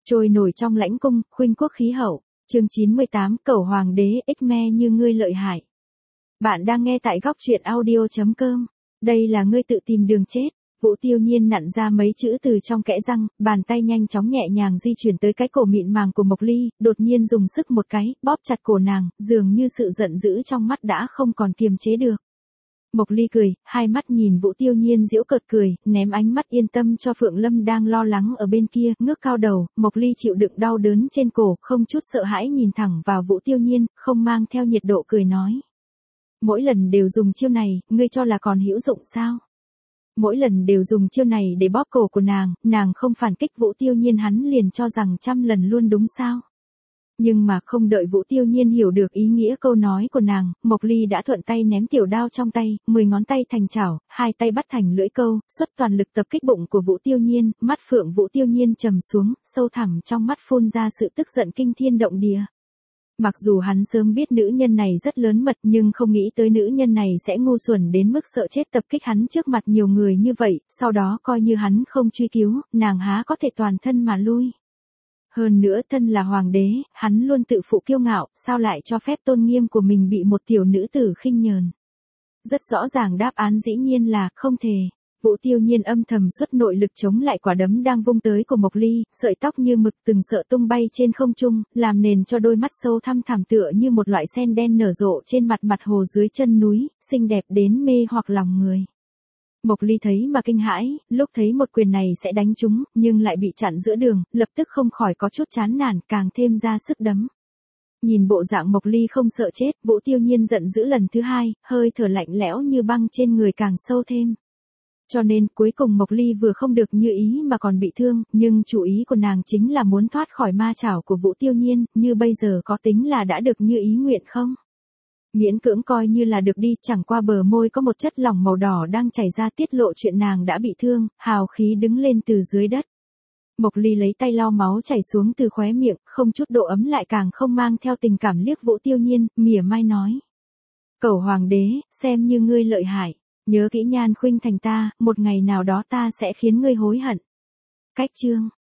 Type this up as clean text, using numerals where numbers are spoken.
Trôi nổi trong lãnh cung, khuynh quốc khí hậu. Chương 98, Cẩu Hoàng đế, Xme như ngươi lợi hại. Bạn đang nghe tại góc truyện audio.com. Đây là ngươi tự tìm đường chết. Vũ Tiêu Nhiên nặn ra mấy chữ từ trong kẽ răng, bàn tay nhanh chóng nhẹ nhàng di chuyển tới cái cổ mịn màng của Mộc Ly, đột nhiên dùng sức một cái, bóp chặt cổ nàng, dường như sự giận dữ trong mắt đã không còn kiềm chế được. Mộc Ly cười, hai mắt nhìn Vũ Tiêu Nhiên giễu cợt cười, ném ánh mắt yên tâm cho Phượng Lâm đang lo lắng ở bên kia, ngước cao đầu, Mộc Ly chịu đựng đau đớn trên cổ, không chút sợ hãi nhìn thẳng vào Vũ Tiêu Nhiên, không mang theo nhiệt độ cười nói. Mỗi lần đều dùng chiêu này, ngươi cho là còn hữu dụng sao? Mỗi lần đều dùng chiêu này để bóp cổ của nàng không phản kích Vũ Tiêu Nhiên hắn liền cho rằng trăm lần luôn đúng sao? Nhưng mà không đợi Vũ Tiêu Nhiên hiểu được ý nghĩa câu nói của nàng, Mộc Ly đã thuận tay ném tiểu đao trong tay, 10 ngón tay thành chảo, hai tay bắt thành lưỡi câu, xuất toàn lực tập kích bụng của Vũ Tiêu Nhiên, mắt phượng Vũ Tiêu Nhiên trầm xuống, sâu thẳm trong mắt phun ra sự tức giận kinh thiên động địa. Mặc dù hắn sớm biết nữ nhân này rất lớn mật nhưng không nghĩ tới nữ nhân này sẽ ngu xuẩn đến mức sợ chết tập kích hắn trước mặt nhiều người như vậy, sau đó coi như hắn không truy cứu, nàng há có thể toàn thân mà lui. Hơn nữa thân là hoàng đế, hắn luôn tự phụ kiêu ngạo, sao lại cho phép tôn nghiêm của mình bị một tiểu nữ tử khinh nhờn. Rất rõ ràng đáp án dĩ nhiên là không thể. Vũ Tiêu Nhiên âm thầm xuất nội lực chống lại quả đấm đang vung tới của Mộc Ly, sợi tóc như mực từng sợi tung bay trên không trung, làm nền cho đôi mắt sâu thăm thẳm tựa như một loại sen đen nở rộ trên mặt hồ dưới chân núi, xinh đẹp đến mê hoặc lòng người. Mộc Ly thấy mà kinh hãi, lúc thấy một quyền này sẽ đánh trúng, nhưng lại bị chặn giữa đường, lập tức không khỏi có chút chán nản, càng thêm ra sức đấm. Nhìn bộ dạng Mộc Ly không sợ chết, Vũ Tiêu Nhiên giận dữ lần thứ hai, hơi thở lạnh lẽo như băng trên người càng sâu thêm. Cho nên, cuối cùng Mộc Ly vừa không được như ý mà còn bị thương, nhưng chủ ý của nàng chính là muốn thoát khỏi ma chảo của Vũ Tiêu Nhiên, như bây giờ có tính là đã được như ý nguyện không? Miễn cưỡng coi như là được đi, chẳng qua bờ môi có một chất lỏng màu đỏ đang chảy ra tiết lộ chuyện nàng đã bị thương, hào khí đứng lên từ dưới đất. Mộc Ly lấy tay lau máu chảy xuống từ khóe miệng, không chút độ ấm lại càng không mang theo tình cảm liếc Vũ Tiêu Nhiên, mỉa mai nói. Cẩu hoàng đế, xem như ngươi lợi hại. Nhớ kỹ Nhan khuynh thành ta, một ngày nào đó ta sẽ khiến ngươi hối hận. Cách chương.